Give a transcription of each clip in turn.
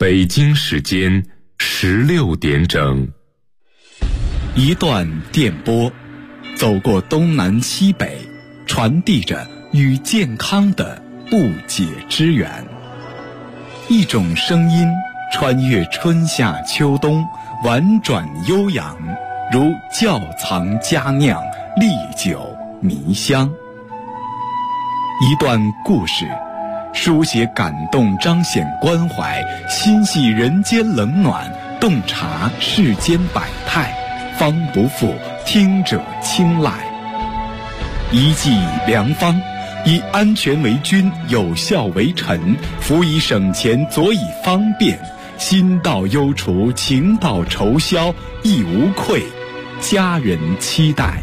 北京时间16点整。 一段电波，走过东南西北，传递着与健康的不解之缘。一种声音穿越春夏秋冬，婉转悠扬，如窖藏佳酿，历久弥香。一段故事，书写感动，彰显关怀，心系人间冷暖，洞察世间百态，方不负听者青睐。一剂良方，以安全为君，有效为臣，辅以省钱，佐以方便，心到忧除，情到愁消，亦无愧，家人期待。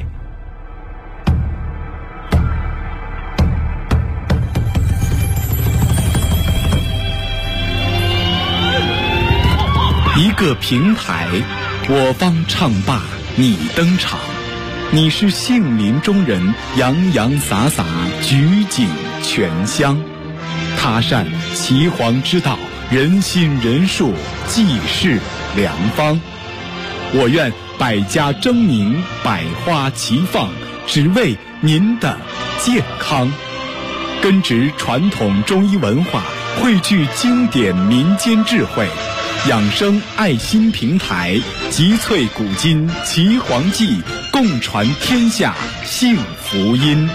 一个平台，我方唱罢你登场，你是杏林中人，洋洋洒洒，举景全香。他善岐黄之道，人心人术，济世良方。我愿百家争鸣，百花齐放，只为您的健康。根植传统中医文化，汇聚经典民间智慧，养生爱心平台，集萃古今岐黄记，共传天下幸福音。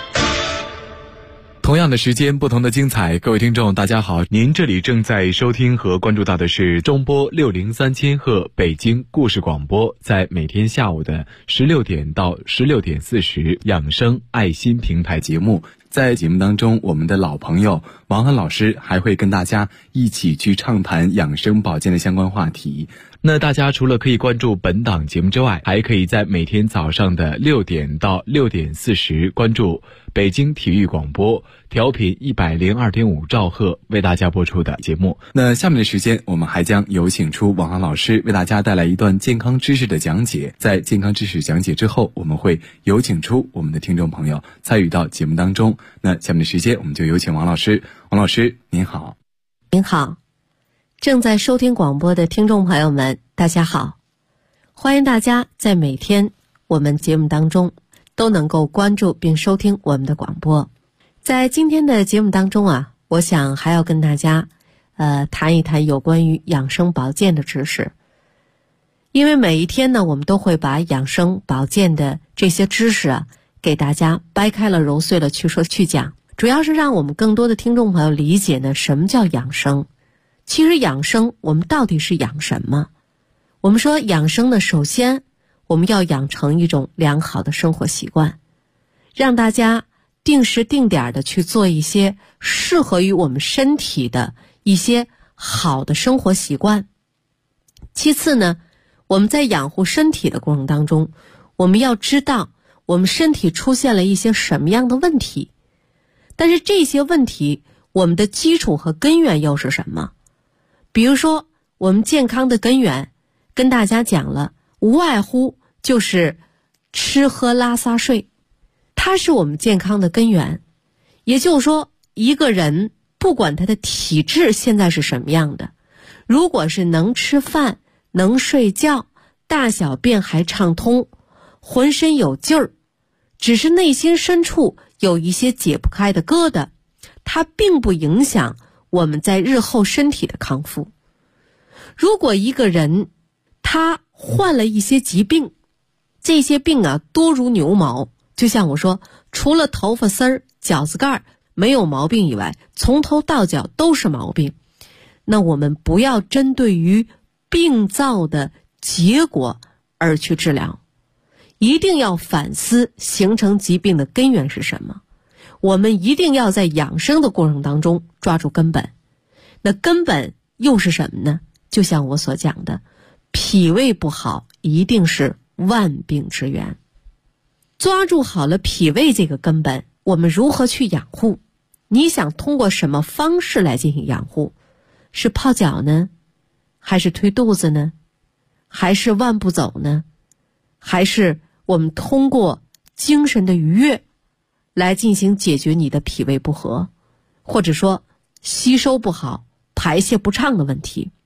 同样的时间，不同的精彩。各位听众大家好，您这里正在收听和关注到的是中波603千赫北京故事广播，在每天下午的16点到16点40养生爱心平台节目。在节目当中，我们的老朋友王涵老师还会跟大家一起去畅谈养生保健的相关话题。那大家除了可以关注本档节目之外，还可以在每天早上的6点到6点40关注北京体育广播调频102.5兆赫为大家播出的节目。那下面的时间，我们还将有请出王涵老师为大家带来一段健康知识的讲解。在健康知识讲解之后，我们会有请出我们的听众朋友参与到节目当中。那下面的时间，我们就有请王老师。王老师您好。 您好，正在收听广播的听众朋友们大家好，欢迎大家在每天我们节目当中都能够关注并收听我们的广播。在今天的节目当中我想还要跟大家谈一谈有关于养生保健的知识。因为每一天呢，我们都会把养生保健的这些知识给大家掰开了揉碎了去说去讲，主要是让我们更多的听众朋友理解呢，什么叫养生。其实养生我们到底是养什么？我们说养生呢，首先我们要养成一种良好的生活习惯，让大家定时定点的去做一些适合于我们身体的一些好的生活习惯。其次呢，我们在养护身体的过程当中，我们要知道我们身体出现了一些什么样的问题，但是这些问题我们的基础和根源又是什么？比如说我们健康的根源跟大家讲了，无外乎就是吃喝拉撒睡，它是我们健康的根源。也就是说，一个人不管他的体质现在是什么样的，如果是能吃饭能睡觉，大小便还畅通，浑身有劲儿，只是内心深处有一些解不开的疙瘩，它并不影响我们在日后身体的康复。如果一个人他患了一些疾病，这些病多如牛毛，就像我说，除了头发丝儿、脚趾盖没有毛病以外，从头到脚都是毛病。那我们不要针对于病灶的结果而去治疗，一定要反思形成疾病的根源是什么。我们一定要在养生的过程当中抓住根本。那根本又是什么呢？就像我所讲的，脾胃不好一定是万病之源。抓住好了脾胃这个根本，我们如何去养护？你想通过什么方式来进行养护？是泡脚呢？还是推肚子呢？还是万步走呢？还是我们通过精神的愉悦来进行解决你的脾胃不和，或者说吸收不好、排泄不畅的问题？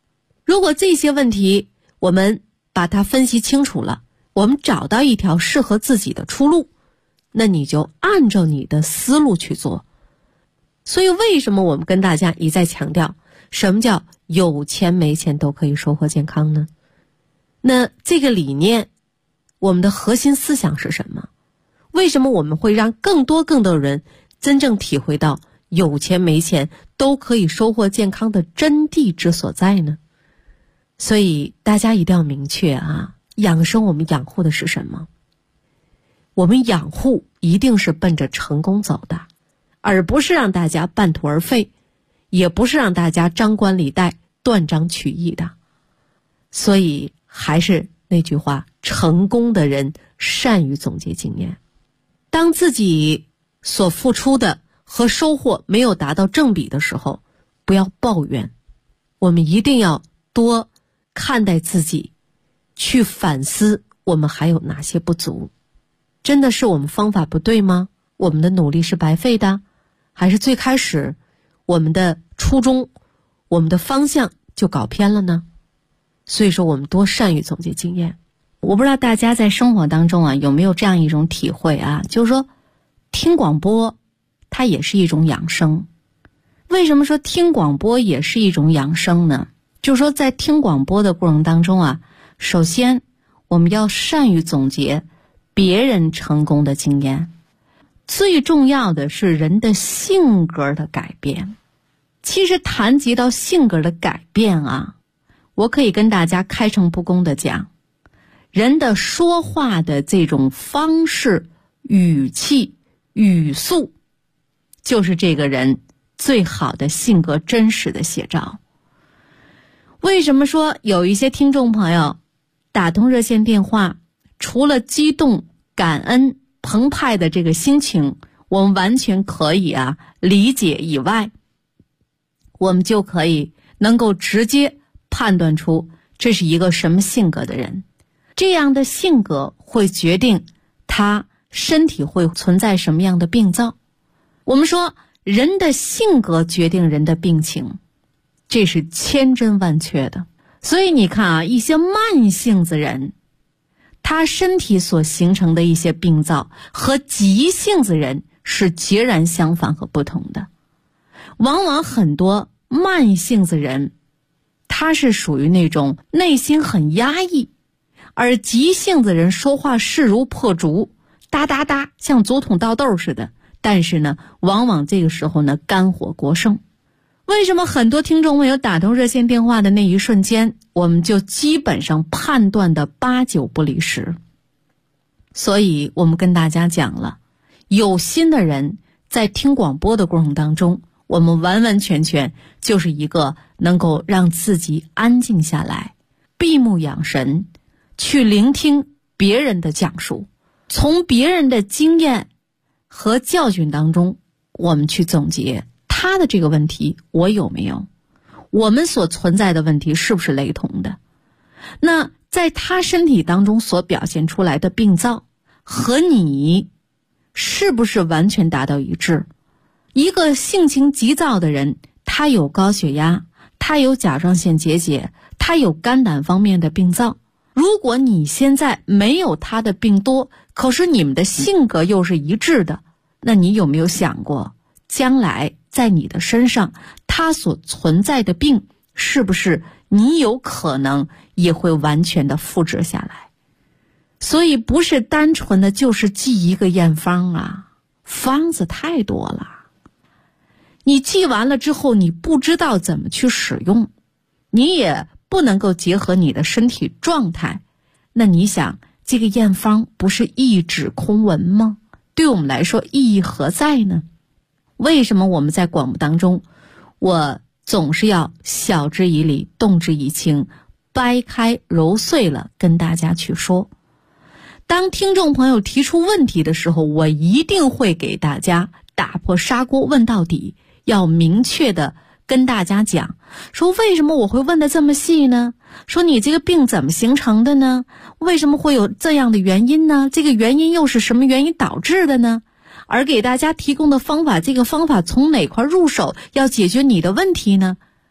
如果这些问题我们把它分析清楚了，我们找到一条适合自己的出路，那你就按照你的思路去做。所以为什么我们跟大家一再强调，什么叫有钱没钱都可以收获健康呢？那这个理念，我们的核心思想是什么？为什么我们会让更多人真正体会到有钱没钱都可以收获健康的真谛之所在呢？所以大家一定要明确啊，养生我们养护的是什么？我们养护一定是奔着成功走的，而不是让大家半途而废，也不是让大家张冠李戴断章取义的。所以还是那句话，成功的人善于总结经验。当自己所付出的和收获没有达到正比的时候，不要抱怨，我们一定要多看待自己，去反思我们还有哪些不足。真的是我们方法不对吗？我们的努力是白费的？还是最开始我们的初衷，我们的方向就搞偏了呢？所以说我们多善于总结经验。 我不知道大家在生活当中啊有没有这样一种体会啊，就是说听广播它也是一种养生。为什么说听广播也是一种养生呢？就是说在听广播的过程当中啊，首先我们要善于总结别人成功的经验。最重要的是人的性格的改变。其实谈及到性格的改变啊，我可以跟大家开诚布公的讲，人的说话的这种方式、语气、语速，就是这个人最好的性格真实的写照。为什么说有一些听众朋友打通热线电话，除了激动、感恩、澎湃的这个心情我们完全可以理解以外，我们就可以能够直接判断出这是一个什么性格的人。这样的性格会决定他身体会存在什么样的病灶。我们说人的性格决定人的病情，这是千真万确的。所以你看一些慢性子人，他身体所形成的一些病灶和急性子人是截然相反和不同的。往往很多慢性子人，他是属于那种内心很压抑，而急性子人说话势如破竹，哒哒哒像竹筒倒豆似的，但是呢往往这个时候呢肝火过盛。为什么很多听众朋友打通热线电话的那一瞬间，我们就基本上判断的8、9不离10？所以我们跟大家讲了，有心的人在听广播的过程当中，我们完完全全就是一个能够让自己安静下来，闭目养神，去聆听别人的讲述，从别人的经验和教训当中，我们去总结他的这个问题我有没有，我们所存在的问题是不是雷同的。那在他身体当中所表现出来的病灶和你是不是完全达到一致？一个性情急躁的人，他有高血压，他有甲状腺结节，他有肝胆方面的病灶。如果你现在没有他的病多，可是你们的性格又是一致的，那你有没有想过将来在你的身上他所存在的病是不是你有可能也会完全的复制下来？所以不是单纯的就是记一个验方啊，方子太多了，你记完了之后你不知道怎么去使用，你也不能够结合你的身体状态，那你想这个验方不是一纸空文吗？对我们来说意义何在呢？为什么我们在广播当中，我总是要晓之以理，动之以情，掰开揉碎了跟大家去说。当听众朋友提出问题的时候，我一定会给大家打破砂锅问到底，要明确的跟大家讲，说为什么我会问的这么细呢？说你这个病怎么形成的呢？为什么会有这样的原因呢？这个原因又是什么原因导致的呢？而给大家提供的方法，这个方法从哪块入手要解决你的问题呢？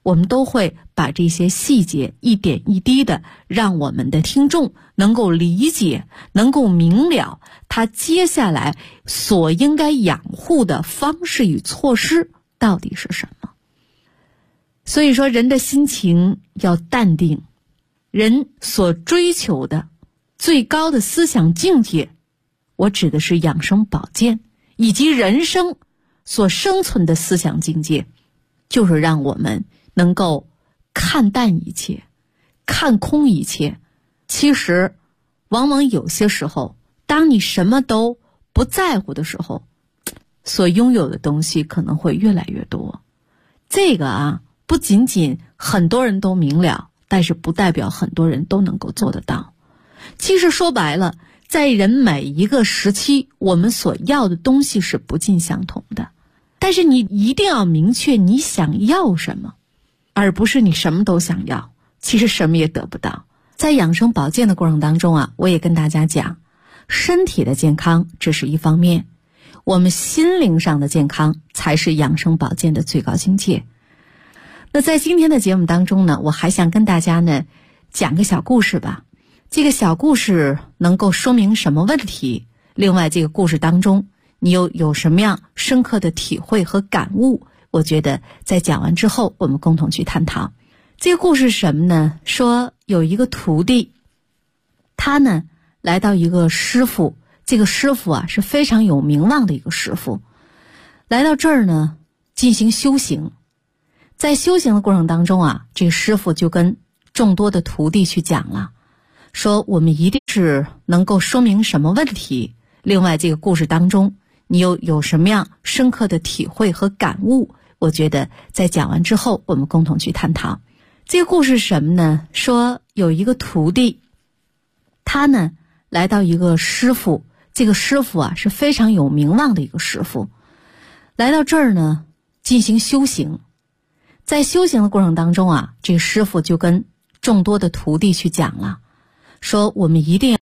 我们都会把这些细节一点一滴的让我们的听众能够理解，能够明了他接下来所应该养护的方式与措施到底是什么。所以说，人的心情要淡定，人所追求的最高的思想境界，我指的是养生保健以及人生所生存的思想境界，就是让我们能够看淡一切，看空一切。其实往往有些时候，当你什么都不在乎的时候，所拥有的东西可能会越来越多。这个不仅仅很多人都明了，但是不代表很多人都能够做得到。其实说白了，在人每一个时期，我们所要的东西是不尽相同的，但是你一定要明确你想要什么，而不是你什么都想要，其实什么也得不到。在养生保健的过程当中我也跟大家讲，身体的健康只是一方面，我们心灵上的健康才是养生保健的最高境界。那在今天的节目当中呢，我还想跟大家呢讲个小故事吧。这个小故事能够说明什么问题？另外，这个故事当中你有什么样深刻的体会和感悟？我觉得在讲完之后，我们共同去探讨。这个故事是什么呢？说有一个徒弟，他呢来到一个师傅，这个师傅是非常有名望的一个师傅，来到这儿呢进行修行。在修行的过程当中这个师傅就跟众多的徒弟去讲了，说我们一定是能够说明什么问题。另外，这个故事当中你有什么样深刻的体会和感悟？我觉得在讲完之后，我们共同去探讨。这个故事是什么呢？说有一个徒弟，他呢来到一个师傅，这个师傅是非常有名望的一个师傅，来到这儿呢进行修行。在修行的过程当中这个师傅就跟众多的徒弟去讲了，说我们一定要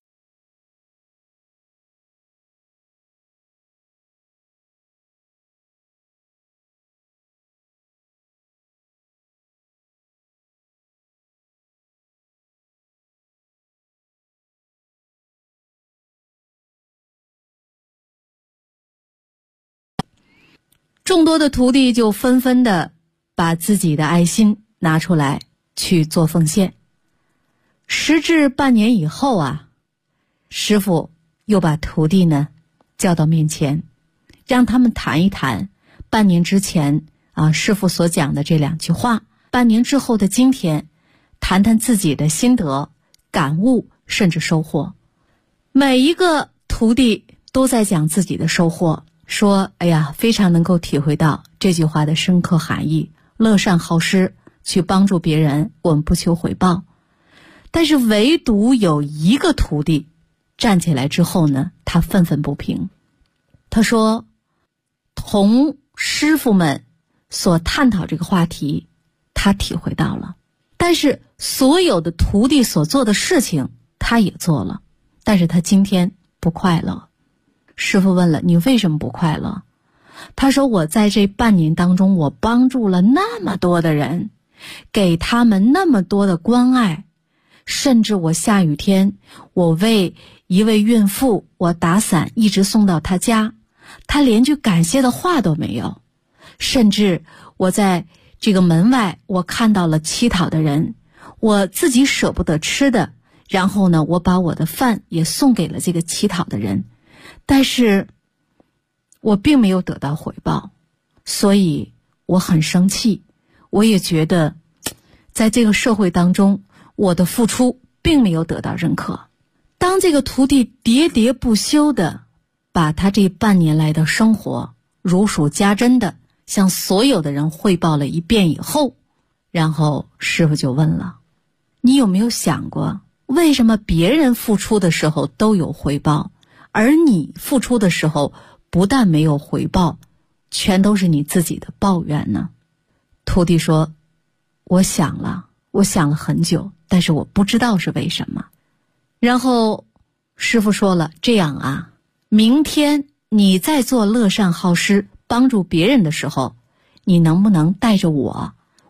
众多的徒弟就纷纷的把自己的爱心拿出来去做奉献。时至半年以后师父又把徒弟呢叫到面前，让他们谈一谈半年之前师父所讲的这2句话，半年之后的今天，谈谈自己的心得、感悟，甚至收获。每一个徒弟都在讲自己的收获，说非常能够体会到这句话的深刻含义，乐善好施，去帮助别人，我们不求回报。但是唯独有一个徒弟站起来之后呢，他愤愤不平。他说，同师傅们所探讨这个话题，他体会到了，但是所有的徒弟所做的事情他也做了，但是他今天不快乐。师傅问了，你为什么不快乐？他说，我在这半年当中，我帮助了那么多的人，给他们那么多的关爱，甚至我下雨天，我为一位孕妇，我打伞一直送到她家，她连句感谢的话都没有。甚至我在这个门外，我看到了乞讨的人，我自己舍不得吃的，然后呢，我把我的饭也送给了这个乞讨的人，但是我并没有得到回报，所以我很生气。我也觉得在这个社会当中，我的付出并没有得到认可。当这个徒弟喋喋不休的把他这半年来的生活如数家珍的向所有的人汇报了一遍以后，然后师父就问了，你有没有想过，为什么别人付出的时候都有回报，而你付出的时候不但没有回报，全都是你自己的抱怨呢？徒弟说，我想了很久，但是我不知道是为什么。然后师父说了，这样明天你在做乐善好施帮助别人的时候，你能不能带着我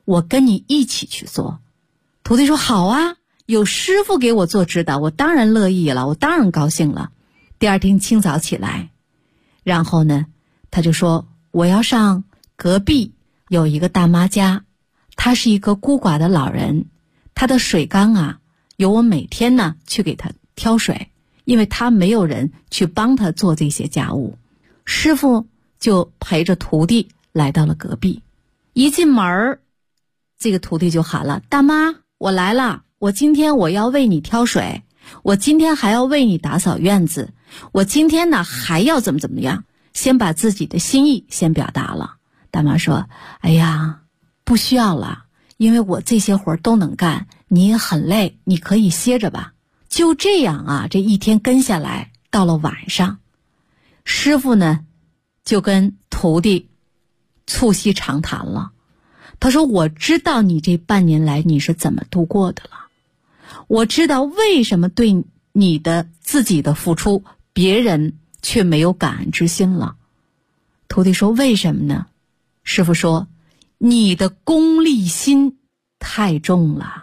我跟你一起去做。徒弟说好啊，有师傅给我做指导，我当然乐意了，我当然高兴了。第二天清早起来，然后呢他就说我要上隔壁有一个大妈家，她是一个孤寡的老人，她的水缸啊由我每天呢去给她挑水，因为她没有人去帮她做这些家务。师傅就陪着徒弟来到了隔壁，一进门这个徒弟就喊了，大妈我来了，我今天我要为你挑水，我今天还要为你打扫院子，我今天呢还要怎么样，先把自己的心意先表达了。大妈说，哎呀不需要了，因为我这些活都能干，你也很累，你可以歇着吧。就这样啊，这一天跟下来，到了晚上，师傅呢就跟徒弟促膝长谈了。他说，我知道你这半年来你是怎么度过的了，我知道为什么对你的自己的付出别人却没有感恩之心了。徒弟说，为什么呢？师傅说，你的功利心太重了。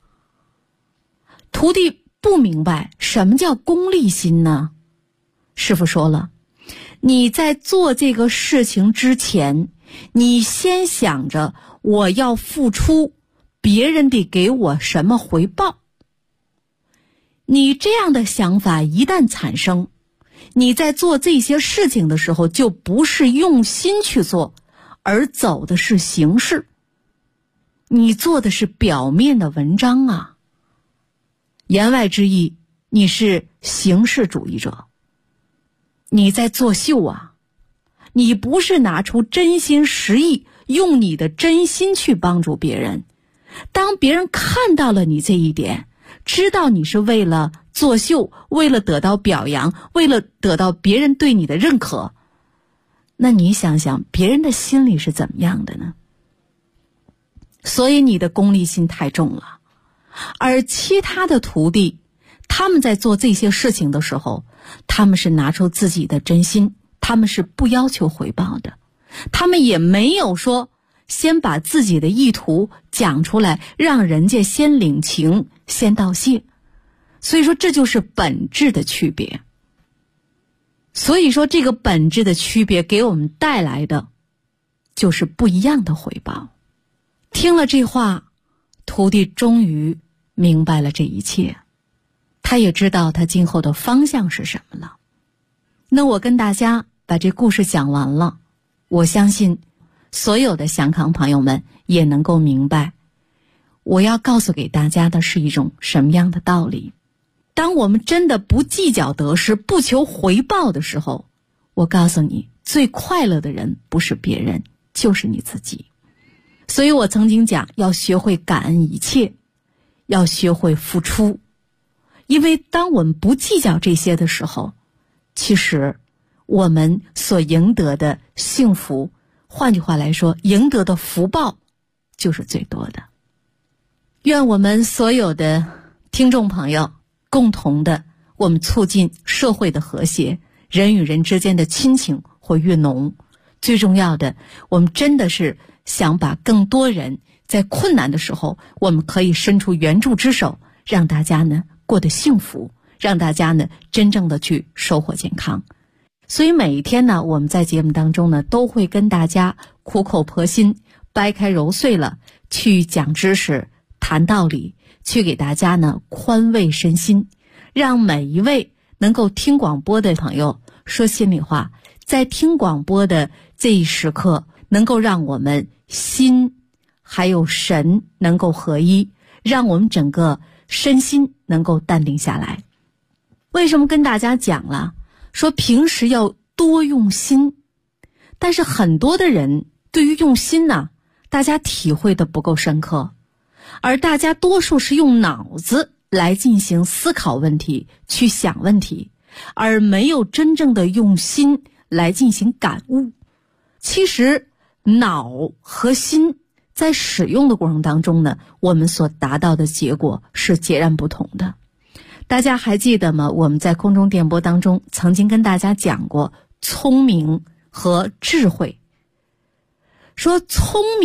徒弟不明白什么叫功利心呢？师傅说了，你在做这个事情之前，你先想着我要付出，别人得给我什么回报。你这样的想法一旦产生，你在做这些事情的时候就不是用心去做，而走的是形式，你做的是表面的文章啊。言外之意，你是形式主义者，你在作秀啊，你不是拿出真心实意，用你的真心去帮助别人。当别人看到了你这一点，知道你是为了作秀，为了得到表扬，为了得到别人对你的认可，那你想想别人的心里是怎么样的呢？所以你的功利心太重了。而其他的徒弟，他们在做这些事情的时候，他们是拿出自己的真心，他们是不要求回报的，他们也没有说先把自己的意图讲出来，让人家先领情，先道谢。所以说这就是本质的区别。所以说这个本质的区别给我们带来的就是不一样的回报。听了这话，徒弟终于明白了这一切，他也知道他今后的方向是什么了。那我跟大家把这故事讲完了，我相信所有的祥康朋友们也能够明白，我要告诉给大家的是一种什么样的道理。当我们真的不计较得失，不求回报的时候，我告诉你，最快乐的人不是别人，就是你自己。所以我曾经讲，要学会感恩一切，要学会付出。因为当我们不计较这些的时候，其实我们所赢得的幸福，换句话来说，赢得的福报就是最多的。愿我们所有的听众朋友共同的，我们促进社会的和谐，人与人之间的亲情会越浓。最重要的，我们真的是想把更多人在困难的时候，我们可以伸出援助之手，让大家呢过得幸福，让大家呢真正的去收获健康。所以每一天呢，我们在节目当中呢，都会跟大家苦口婆心，掰开揉碎了去讲知识，谈道理，去给大家呢宽慰身心，让每一位能够听广播的朋友，说心里话，在听广播的这一时刻，能够让我们心还有神能够合一，让我们整个身心能够淡定下来。为什么跟大家讲了，说平时要多用心，但是很多的人对于用心呢，大家体会的不够深刻，而大家多数是用脑子来进行思考问题，去想问题，而没有真正的用心来进行感悟。其实脑和心在使用的过程当中呢，我们所达到的结果是截然不同的。大家还记得吗？我们在空中电波当中曾经跟大家讲过聪明和智慧。说聪明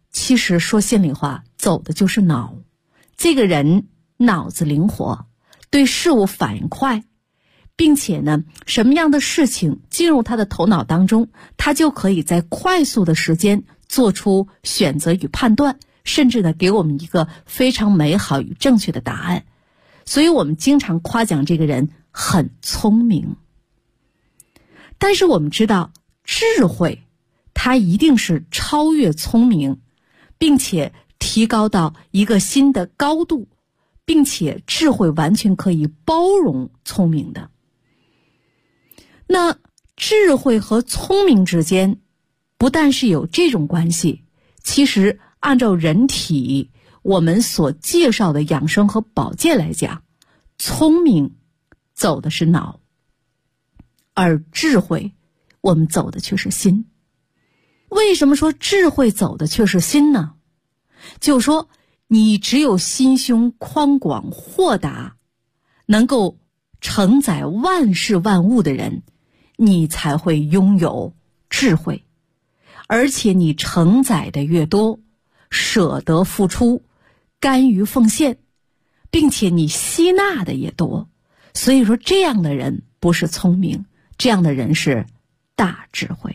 其实说心里话，走的就是脑。这个人脑子灵活，对事物反应快，并且呢，什么样的事情进入他的头脑当中，他就可以在快速的时间做出选择与判断，甚至呢，给我们一个非常美好与正确的答案。所以我们经常夸奖这个人很聪明。但是我们知道，智慧它一定是超越聪明，并且提高到一个新的高度，并且智慧完全可以包容聪明的。那智慧和聪明之间不但是有这种关系，其实按照人体我们所介绍的养生和保健来讲，聪明走的是脑，而智慧我们走的却是心。为什么说智慧走的却是心呢？就是说，你只有心胸宽广豁达，能够承载万事万物的人，你才会拥有智慧。而且你承载的越多，舍得付出，甘于奉献，并且你吸纳的也多，所以说这样的人不是聪明，这样的人是大智慧。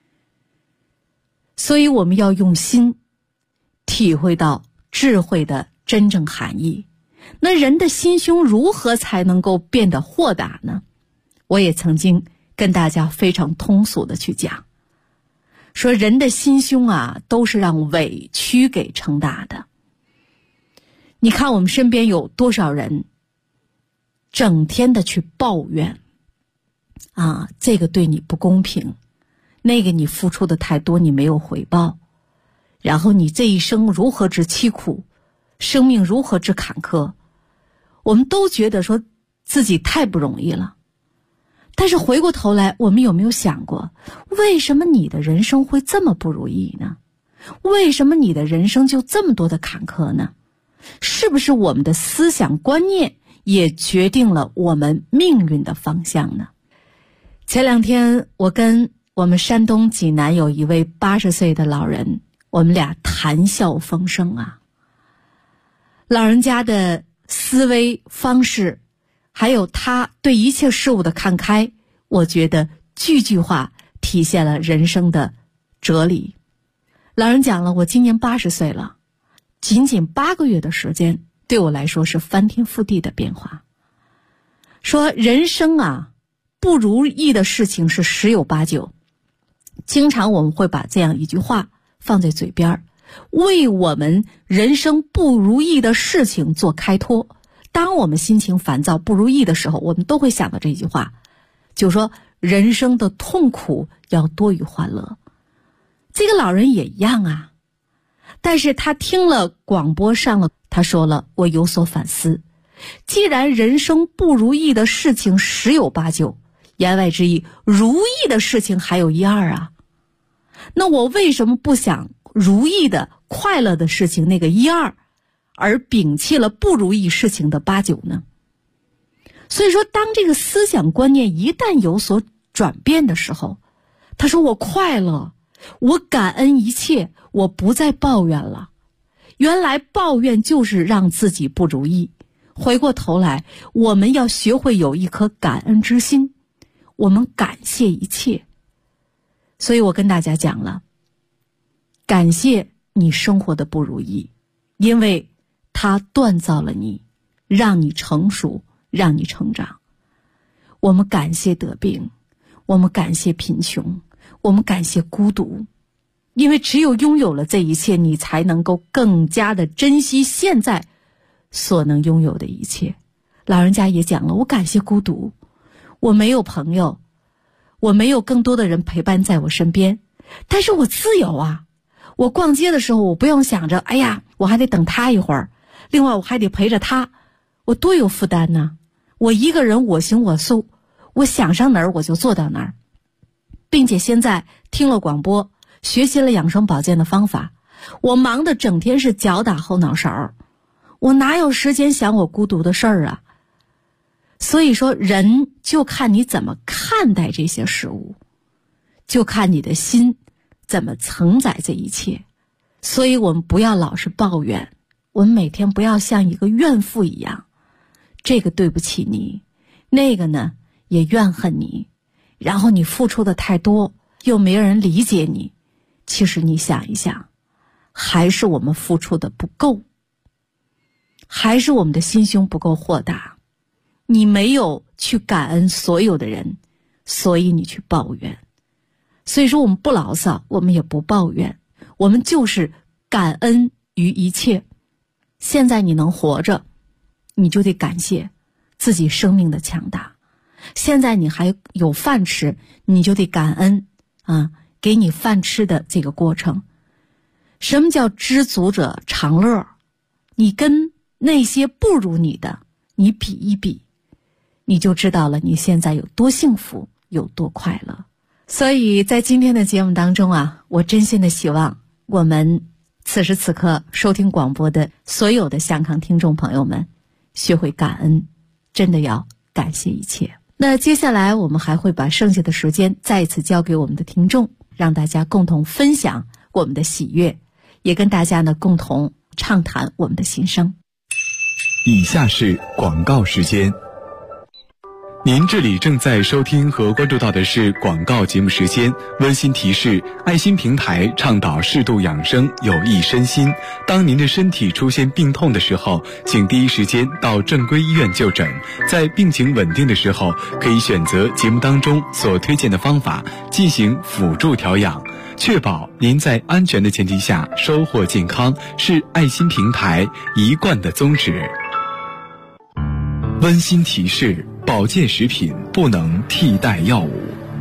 所以我们要用心体会到智慧的真正含义。那人的心胸如何才能够变得豁达呢？我也曾经跟大家非常通俗的去讲，说人的心胸啊，都是让委屈给撑大的。你看我们身边有多少人整天的去抱怨啊，这个对你不公平，那个你付出的太多，你没有回报，然后你这一生如何之凄苦，生命如何之坎坷，我们都觉得说自己太不容易了。但是回过头来，我们有没有想过，为什么你的人生会这么不如意呢？为什么你的人生就这么多的坎坷呢？是不是我们的思想观念也决定了我们命运的方向呢？前两天我跟我们山东济南有一位80岁的老人，我们俩谈笑风生啊。老人家的思维方式，还有他对一切事物的看开，我觉得句句话体现了人生的哲理。老人讲了，我今年80岁了，仅仅8个月的时间，对我来说是翻天覆地的变化。说人生啊，不如意的事情是十有八九。经常我们会把这样一句话放在嘴边，为我们人生不如意的事情做开脱。当我们心情烦躁不如意的时候，我们都会想到这句话，就是说人生的痛苦要多于欢乐。这个老人也一样啊，但是他听了广播上了，他说了，我有所反思。既然人生不如意的事情十有八九，言外之意，如意的事情还有1、2啊。那我为什么不想如意的快乐的事情那个1、2，而摒弃了不如意事情的8、9呢？所以说，当这个思想观念一旦有所转变的时候，他说我快乐，我感恩一切，我不再抱怨了。原来抱怨就是让自己不如意。回过头来，我们要学会有一颗感恩之心，我们感谢一切。所以我跟大家讲了，感谢你生活的不如意，因为它锻造了你，让你成熟，让你成长。我们感谢得病，我们感谢贫穷，我们感谢孤独，因为只有拥有了这一切，你才能够更加的珍惜现在所能拥有的一切。老人家也讲了，我感谢孤独，我没有朋友，我没有更多的人陪伴在我身边，但是我自由啊。我逛街的时候，我不用想着，哎呀，我还得等他一会儿，另外我还得陪着他，我多有负担呢。我一个人我行我素，我想上哪儿我就做到哪儿。并且现在听了广播，学习了养生保健的方法，我忙得整天是脚打后脑勺，我哪有时间想我孤独的事儿啊？所以说，人就看你怎么看待这些事物，就看你的心怎么承载这一切。 所以我们不要老是抱怨，我们每天不要像一个怨妇一样，这个对不起你，那个呢也怨恨你，然后你付出的太多，又没人理解你。其实你想一想，还是我们付出的不够，还是我们的心胸不够豁达。你没有去感恩所有的人，所以你去抱怨。所以说我们不牢骚，我们也不抱怨，我们就是感恩于一切。现在你能活着，你就得感谢自己生命的强大。现在你还有饭吃，你就得感恩给你饭吃的这个过程。什么叫知足者常乐？你跟那些不如你的，你比一比，你就知道了你现在有多幸福，有多快乐。所以在今天的节目当中我真心的希望我们此时此刻收听广播的所有的香港听众朋友们，学会感恩，真的要感谢一切。那接下来我们还会把剩下的时间再一次交给我们的听众，让大家共同分享我们的喜悦，也跟大家呢共同畅谈我们的心声。 以下是广告时间。 您这里正在收听和关注到的是广告节目时间。温馨提示：爱心平台倡导适度养生，有益身心。当您的身体出现病痛的时候，请第一时间到正规医院就诊。在病情稳定的时候，可以选择节目当中所推荐的方法进行辅助调养，确保您在安全的前提下收获健康，是爱心平台一贯的宗旨。温馨提示：保健食品不能替代药物。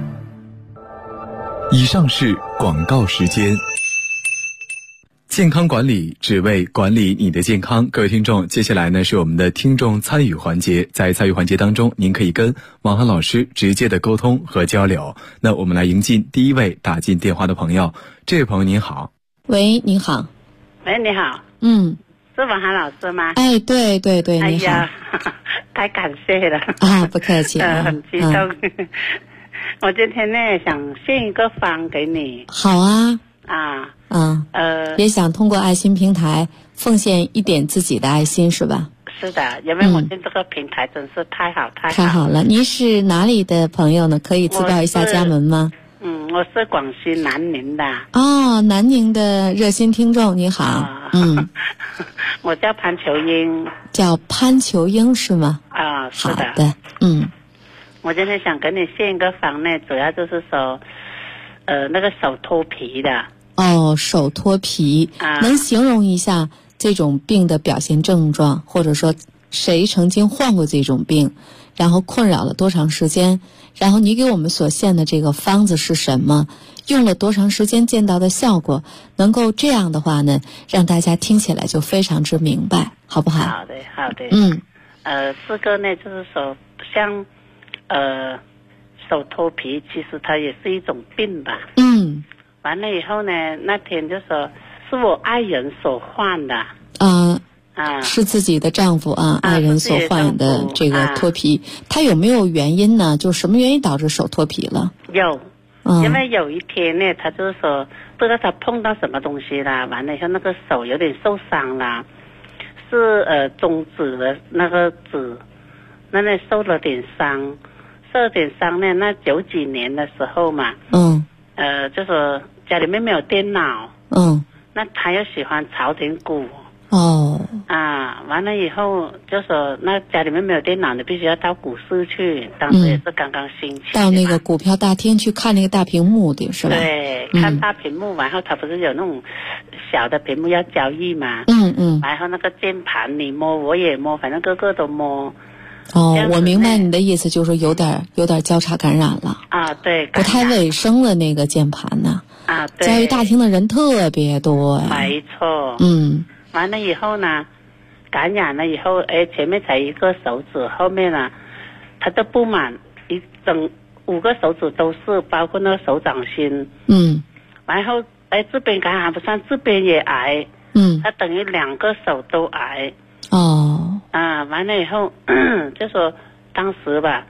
以上是广告时间。健康管理只为管理你的健康。各位听众，接下来呢是我们的听众参与环节。在参与环节当中，您可以跟王涵老师直接的沟通和交流。那我们来迎进第一位打进电话的朋友。这位朋友您好。 喂，您好。 喂，你好。是王涵老师吗？ 哎，对对对，你好。 哎呀，太感谢了不客气很激动我今天呢想献一个方给你。 好啊。 也想通过爱心平台奉献一点自己的爱心，是吧？ 是的，因为我觉得这个平台真是太好了。 您是哪里的朋友呢？可以自报一下家门吗？ 我是广西南宁的。 南宁的热心听众，你好。 我叫潘秋英。 叫潘秋英是吗？ 是的。 好的。 我今天想跟你献一个方呢，主要就是说那个手脱皮的。 手脱皮，能形容一下这种病的表现症状，或者说谁曾经患过这种病，然后困扰了多长时间，然后你给我们所献的这个方子是什么，用了多长时间见到的效果，能够这样的话呢，让大家听起来就非常之明白，好不好？ 好的。四个呢就是说像手脱皮，其实它也是一种病吧。完了以后呢，那天就说是我爱人所患的。 是自己的丈夫爱人所患的这个脱皮。他有没有原因呢？就什么原因导致手脱皮了？ 有。因为有一天呢，他就是说不知道他碰到什么东西啦，完了以后那个手有点受伤啦，是中指的那个指那受了点伤呢。那90几年的时候嘛，就说家里面没有电脑，那他又喜欢炒点股，完了以后就说那家里面没有电脑，你必须要到股市去，当时也是刚刚兴起， 到那个股票大厅去看那个大屏幕的是吧？ 对，看大屏幕，然后他不是有那种小的屏幕要交易嘛，然后那个键盘你摸我也摸，反正个个都摸。 我明白你的意思，就是有点交叉感染了。 对， 不太卫生的那个键盘呢。 对， 交易大厅的人特别多呀。 没错。完了以后呢，感染了以后，前面才一个手指，后面呢，他就布满一整5个手指都是，包括那个手掌心。然后这边感染不算，这边也癌。他等于2个手都癌。完了以后就说当时吧，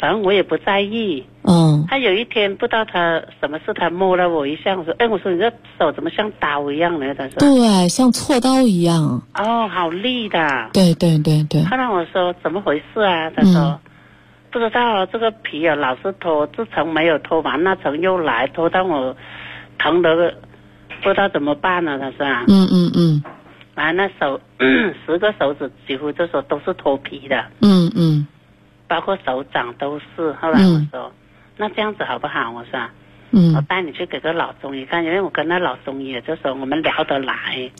反正我也不在意。他有一天不知道他什么事，他摸了我一下，我说我说你这手怎么像刀一样呢？他说对，像锉刀一样。 哦，好利的。 对对对对。 后来我说怎么回事啊？他说不知道，这个皮啊老是脱，这层没有脱完，那层又来脱，到我疼得不知道怎么办了。他说完了那手10个手指几乎就说都是脱皮的。包括手掌都是。后来我说那这样子好不好？我说我带你去给个老中医看，因为我跟那老中医就说我们聊得来。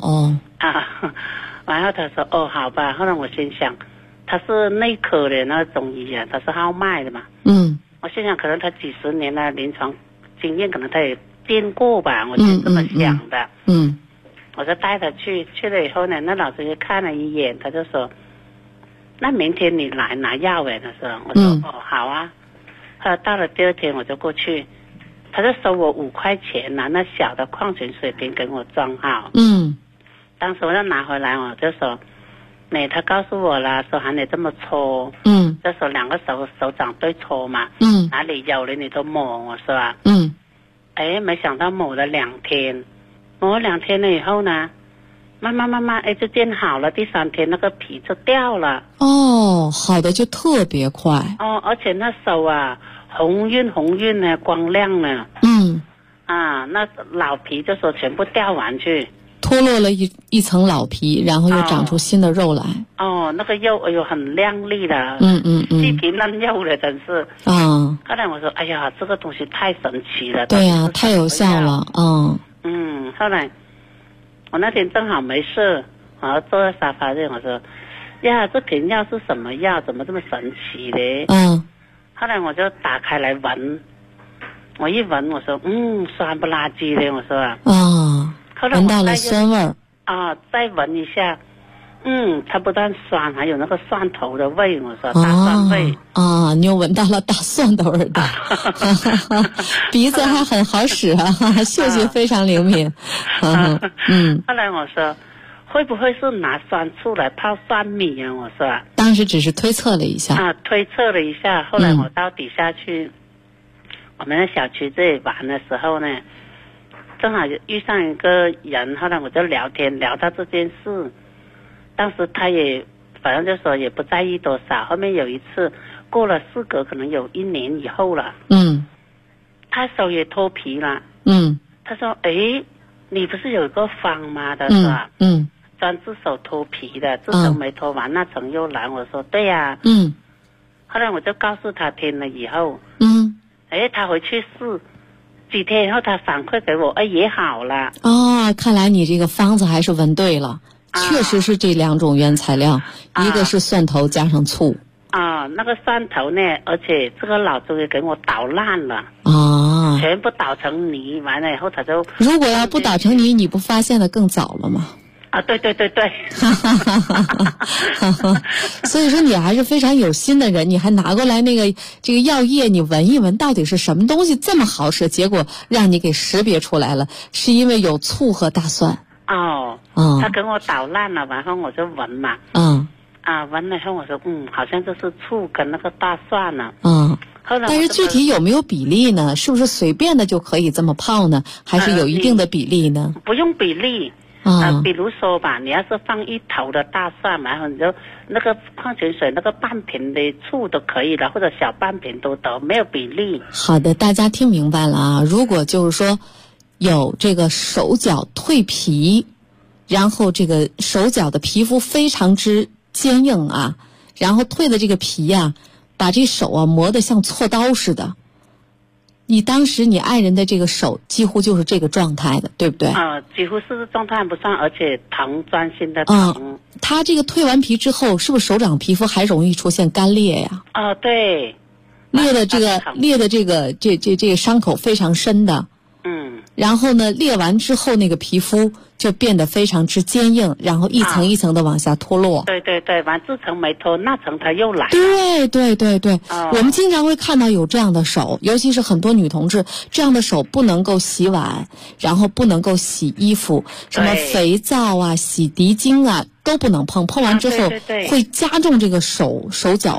然后他说好吧。后来我心想他是内科的那个中医啊，他是号脉的嘛。我心想可能他几十年的临床经验，可能他也见过吧，我就这么想的。我就带他去了以后呢，那老中医看了一眼，他就说那明天你来拿药他说。我说好啊。到了第二天我就过去，他就收我5块钱，拿那小的矿泉水瓶给我装好。当时我就拿回来，我就说他告诉我了，说喊你这么搓。就说2个手掌对搓嘛。哪里有了你都抹。我说没想到抹了2天，抹了2天了以后呢，慢慢就见好了。第3天那个皮就掉了。 好的就特别快。 而且那手啊红晕呢，光亮呢。那老皮就说全部掉完去， 脱落了一层老皮，然后又长出新的肉来。 那个肉很亮丽的。细皮嫩肉的，真是。后来我说哎呀，这个东西太神奇了。 对呀，太有效了。 后来我那天正好没事，我要坐在沙发上，我说呀，这瓶药是什么药？怎么这么神奇呢？后来我就打开来闻，我一闻，我说酸不拉几的。我说后来闻到了酸味儿。 再闻一下，它不但酸，还有那个蒜头的味。我说大蒜味。 你又闻到了大蒜的味道。鼻子还很好使啊，嗅觉非常灵敏。 后来我说会不会是拿酸醋来泡蒜米啊？我说当时只是推测了一下。 推测了一下。后来我到底下去，我们的小区这里玩的时候呢，正好遇上一个人，后来我就聊天聊到这件事。当时他也反正就说也不在意多少。后面有一次过了事隔可能有1年以后了，他手也脱皮了。他说你不是有一个方吗？他说专治手脱皮的，这层没脱完，那层又来。我说对呀。后来我就告诉他听了以后，他回去试，几天以后他反馈给我，也好了。 看来你这个方子还是闻对了。确实是这2种原材料，一个是蒜头加上醋。 那个蒜头呢，而且这个老中医给我捣烂了。全部捣成泥，完了以后他就。如果要不捣成泥，你不发现的更早了吗？ 对。 所以说你还是非常有心的人，你还拿过来这个药液，你闻一闻到底是什么东西这么好使，结果让你给识别出来了，是因为有醋和大蒜。 他跟我捣烂了，然后我就闻嘛。闻了以后我说好像就是醋跟那个大蒜了。 但是具体有没有比例呢？是不是随便的就可以这么泡呢？还是有一定的比例呢？ 不用比例。比如说吧，你要是放1头的大蒜，然后你就那个矿泉水那个半瓶的醋都可以了，或者小半瓶都得，没有比例。 好的，大家听明白了啊。如果就是说有这个手脚蜕皮，然后这个手脚的皮肤非常之坚硬啊，然后蜕的这个皮啊，把这手啊磨得像锉刀似的。你当时你爱人的这个手几乎就是这个状态的，对不对？ 几乎是状态不算，而且疼，专心的疼。 他这个蜕完皮之后，是不是手掌皮肤还容易出现干裂呀？ 对， 裂的这个伤口非常深的。然后呢，裂完之后那个皮肤就变得非常之坚硬，然后一层一层的往下脱落。 对，完这层没脱，那层它又来了。 对，我们经常会看到有这样的手，尤其是很多女同志，这样的手不能够洗碗，然后不能够洗衣服，什么肥皂啊、洗涤精啊都不能碰，碰完之后会加重这个手脚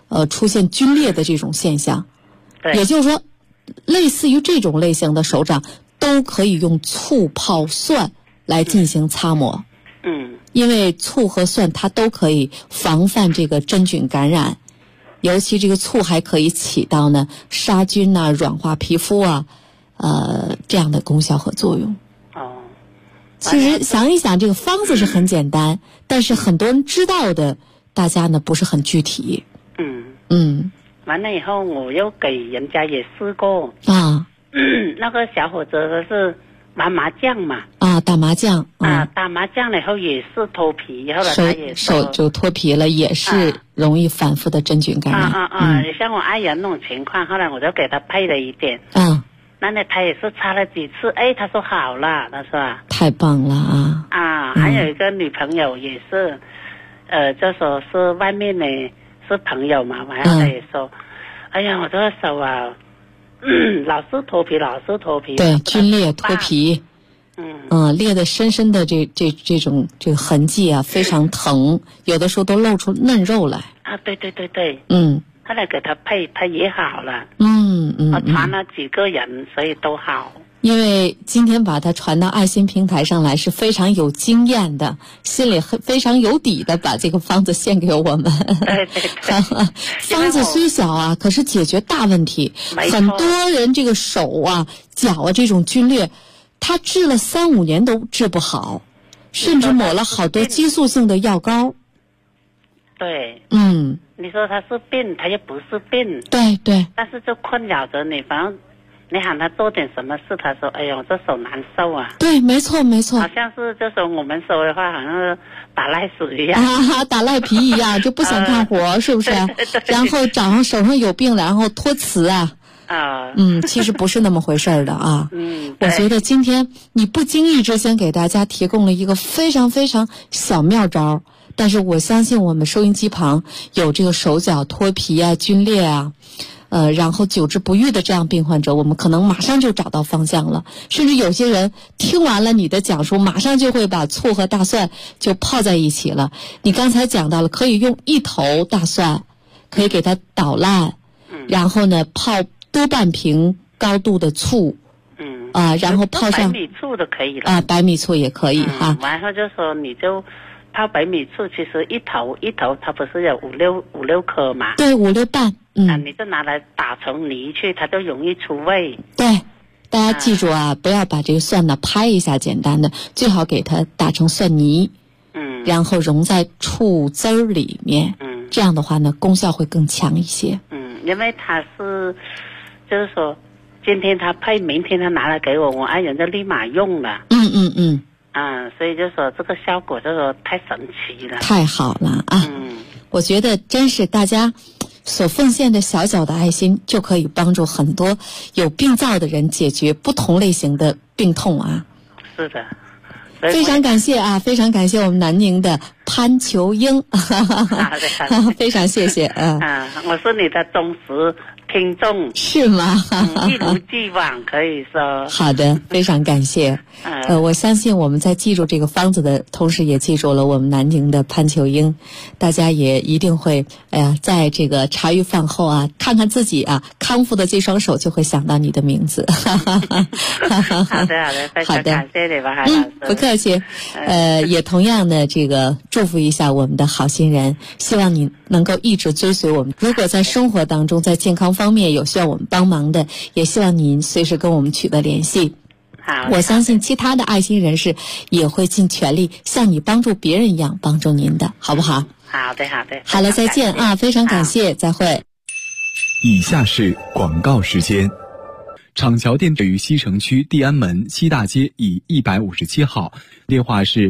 出现皲裂的这种现象。 对， 也就是说，类似于这种类型的手掌都可以用醋泡蒜来进行擦抹。因为醋和蒜它都可以防范这个真菌感染，尤其这个醋还可以起到呢杀菌啊、软化皮肤啊，这样的功效和作用。其实想一想，这个方子是很简单，但是很多人知道的，大家呢不是很具体。 完了以后，我又给人家也试过啊。 那个小伙子是玩麻将嘛？ 打麻将。 打麻将了以后也是脱皮，后来他也手就脱皮了，也是容易反复的真菌感染。 像我爱人那种情况，后来我就给他配了一点。那他也是擦了几次，他说好了，他说太棒了啊！ 还有一个女朋友也是，就说是外面的是朋友嘛，完了他也说，哎呀，我这个手啊，老是脱皮，对， 皲裂脱皮，裂得深深的这个痕迹啊，非常疼，有的时候都露出嫩肉来。 对。后来给他配也好了。我传了几个人，所以都好。 因为今天把它传到爱心平台上来是非常有经验的，心里非常有底的把这个方子献给我们。 对。 方子虽小啊，可是解决大问题。很多人这个手啊、脚啊这种皲裂，他治了3-5年都治不好，甚至抹了好多激素性的药膏。 对。你说他是病，他又不是病。 对。 但是就困扰着你，反正你喊他做点什么事，他说：“哎呀，我这手难受啊。” 对，没错。 好像是就说我们说的话，好像是打赖屎一样打赖皮一样，就不想干活，是不是？然后早上手上有病了，然后托辞啊。其实不是那么回事的啊。我觉得今天你不经意之间给大家提供了一个非常非常小妙招。但是我相信我们收音机旁有这个手脚脱皮啊、皲裂啊，然后久治不愈的这样病患者，我们可能马上就找到方向了。甚至有些人听完了你的讲述，马上就会把醋和大蒜就泡在一起了。你刚才讲到了，可以用1头大蒜，可以给它捣烂，然后呢泡多半瓶高度的醋，然后泡上白米醋的可以了白米醋也可以然后就说你就泡白米醋，其实一头它不是有五六颗嘛？ 对，5-6瓣。 你就拿来打成泥去，它就容易出味。 对，大家记住不要把这个蒜呢拍一下简单的，最好给它打成蒜泥。然后溶在醋汁儿里面。这样的话呢，功效会更强一些。 因为它是就是说今天他配，明天他拿来给我爱人就立马用了。所以就说这个效果就说太神奇了， 太好了啊！我觉得真是大家所奉献的小小的爱心，就可以帮助很多有病灶的人解决不同类型的病痛啊。 是的， 非常感谢非常感谢我们南宁的潘球英。非常谢谢。 我是你的忠实听众。 是吗？ 一如既往，可以说。 好的，非常感谢。我相信我们在记住这个方子的同时，也记住了我们南宁的潘球英。大家也一定会在这个茶余饭后看看自己康复的这双手，就会想到你的名字。 好的，非常感谢你吧，海老师。 不客气。也同样的这个祝福一下我们的好心人，希望你能够一直追随我们。如果在生活当中，在健康方面有需要我们帮忙的，也希望您随时跟我们取得联系。 好， 我相信其他的爱心人士也会尽全力像你帮助别人一样帮助您的，好不好？ 好的。 好了，再见非常感谢，再会。 以下是广告时间。厂桥店位于西城区地安门西大街以157号，电话是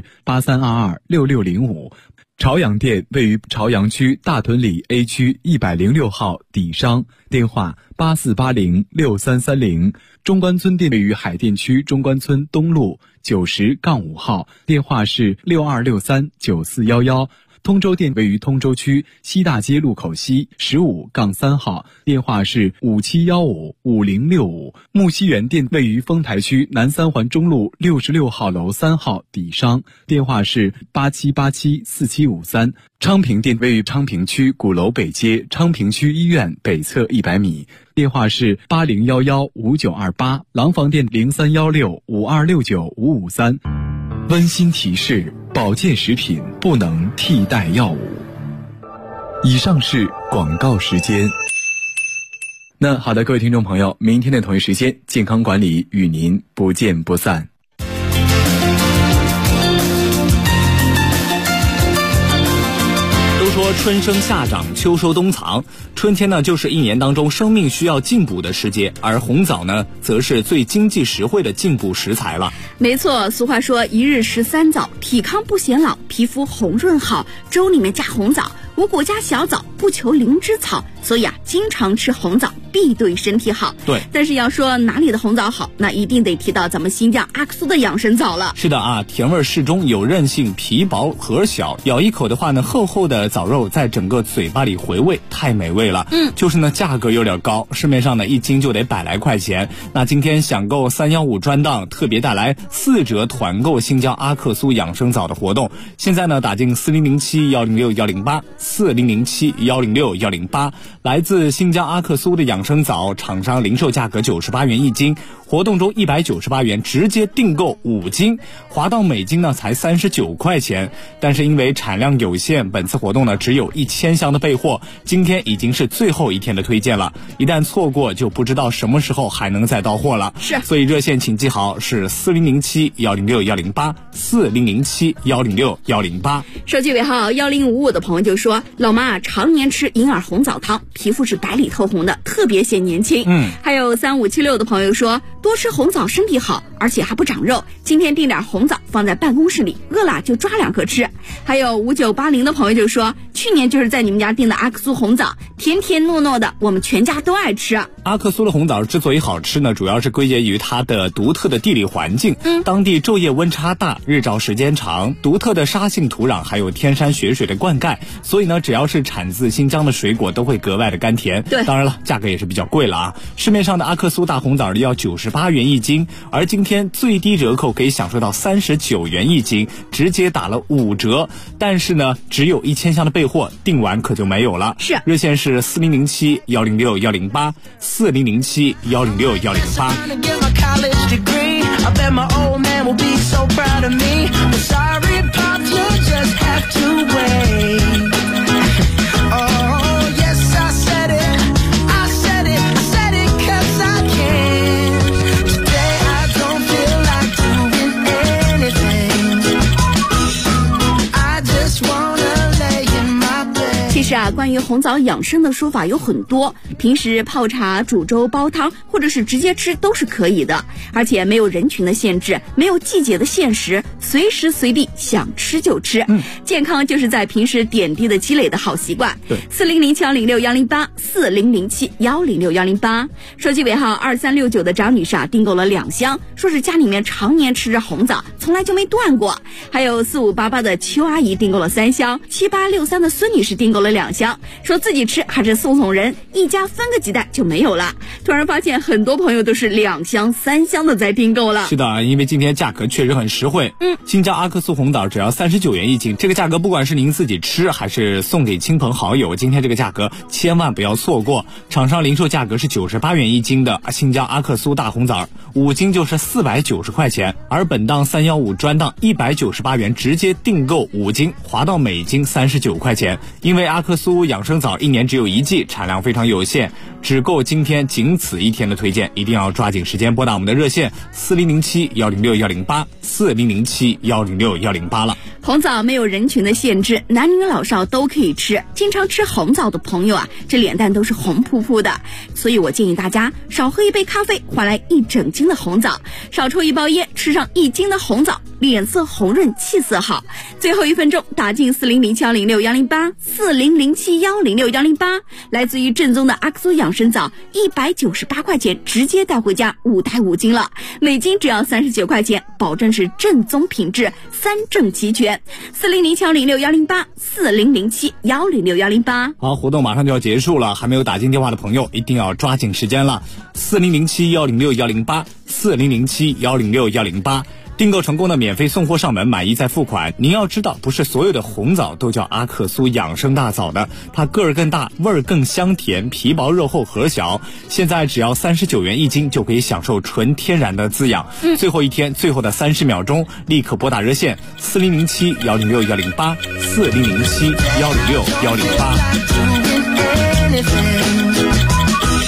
83226605。朝阳店位于朝阳区大屯里 A 区106号底商，电话84806330。中关村店位于海淀区中关村东路90-5号，电话是62639411。 通州店位于通州区西大街路口西15-3号，电话是57155065。木樨园店位于丰台区南三环中路66号楼3号底商，电话是87874753。昌平店位于昌平区鼓楼北街昌平区医院北侧100米，电话是80115928。廊坊店031652695553。温馨提示：保健食品不能替代药物。以上是广告时间。那好的，各位听众朋友，明天的同一时间，健康管理与您不见不散。 说春生夏长，秋收冬藏，春天呢就是一年当中生命需要进补的时节，而红枣呢则是最经济实惠的进补食材了。 没错，俗话说一日食3枣，体康不显老，皮肤红润好，粥里面加红枣，五谷加小枣，不求灵芝草，所以经常吃红枣必对身体好。 对， 但是要说哪里的红枣好，那一定得提到咱们新疆阿克苏的养生枣了。 是的啊，甜味适中，有韧性，皮薄核小，咬一口的话呢，厚厚的枣肉在整个嘴巴里回味，太美味了。就是呢价格有点高，市面上呢1斤就得100来块钱。那今天享购315专档特别带来4折团购新疆阿克苏养生枣的活动，现在呢打进4007-106-108，4007-106-108，来自新疆阿克苏的养生枣，厂商零售价格98元1斤，活动中198元直接订购5斤，划到每斤呢才39块钱。但是因为产量有限，本次活动呢只有1000箱的备货，今天已经是最后一天的推荐了，一旦错过就不知道什么时候还能再到货了。 是， 所以热线请记好，是4007-106-108， 4007-106-108。 手机尾号1055的朋友就说，老妈常年吃银耳红枣汤，皮肤是白里透红的，特别显年轻。还有3576的朋友说，多吃红枣身体好，而且还不长肉，今天订点红枣放在办公室里，饿了就抓2颗吃。还有5980的朋友就说，去年就是在你们家订的阿克苏红枣，甜甜糯糯的，我们全家都爱吃。 阿克苏的红枣之所以好吃呢，主要是归结于它的独特的地理环境，当地昼夜温差大，日照时间长，独特的沙性土壤，还有天山雪水的灌溉，所以呢只要是产自新疆的水果都会格外的甘甜。 对， 当然了，价格也是比较贵了啊，市面上的阿克苏大红枣要98元1斤，而今天最低折扣可以享受到39元1斤，直接打了5折。但是呢只有1000箱的备货，订完可就没有了。 是， 热线是4007-106-108， 4007-106-108。 其实关于红枣养生的说法有很多，平时泡茶、煮粥、煲汤，或者是直接吃都是可以的，而且没有人群的限制，没有季节的限时，随时随地想吃就吃。健康就是在平时点滴的积累的好习惯。 对 ，4007-106-108， 4007-106-108。手机尾号2369的张女士订购了2箱，说是家里面常年吃着红枣，从来就没断过。还有4588的邱阿姨订购了3箱，7863的孙女士订购了2箱，说自己吃还是送人，一家分个几袋就没有了。突然发现很多朋友都是2箱3箱的在订购了。 是的，因为今天价格确实很实惠。新疆阿克苏红枣只要39元1斤，这个价格不管是您自己吃还是送给亲朋好友，今天这个价格千万不要错过。厂商零售价格是98元1斤的新疆阿克苏大红枣，5斤就是490块钱，而本档315专档198元直接订购5斤，划到每斤39块钱。因为阿克苏养生枣一年只有1季，产量非常有限，只够今天仅此一天的推荐，一定要抓紧时间拨打我们的热线4007-106-108， 4007-106-108了。 红枣没有人群的限制，男女老少都可以吃。经常吃红枣的朋友这脸蛋都是红扑扑的，所以我建议大家少喝一杯咖啡换来1整斤的红枣，少抽一包烟吃上1斤的红枣，脸色红润，气色好。最后1分钟打进4007-106-108， 4007-106-108，来自于正宗的阿克苏养生枣，198块钱直接带回家5袋5斤了。 每斤只要39块钱，保证是正宗品质，3证齐全。40071018，4007106108。 好，活动马上就要结束了，还没有打进电话的朋友一定要抓紧时间了。4007106108，4007106108。订购成功的免费送货上门，满意再付款。您要知道，不是所有的红枣都叫阿克苏养生大枣的，它个儿更大，味儿更香甜，皮薄肉厚核小。现在只要39元1斤就可以享受纯天然的滋养。最后一天，最后的30秒钟，立刻拨打热线4007106108，4007106108。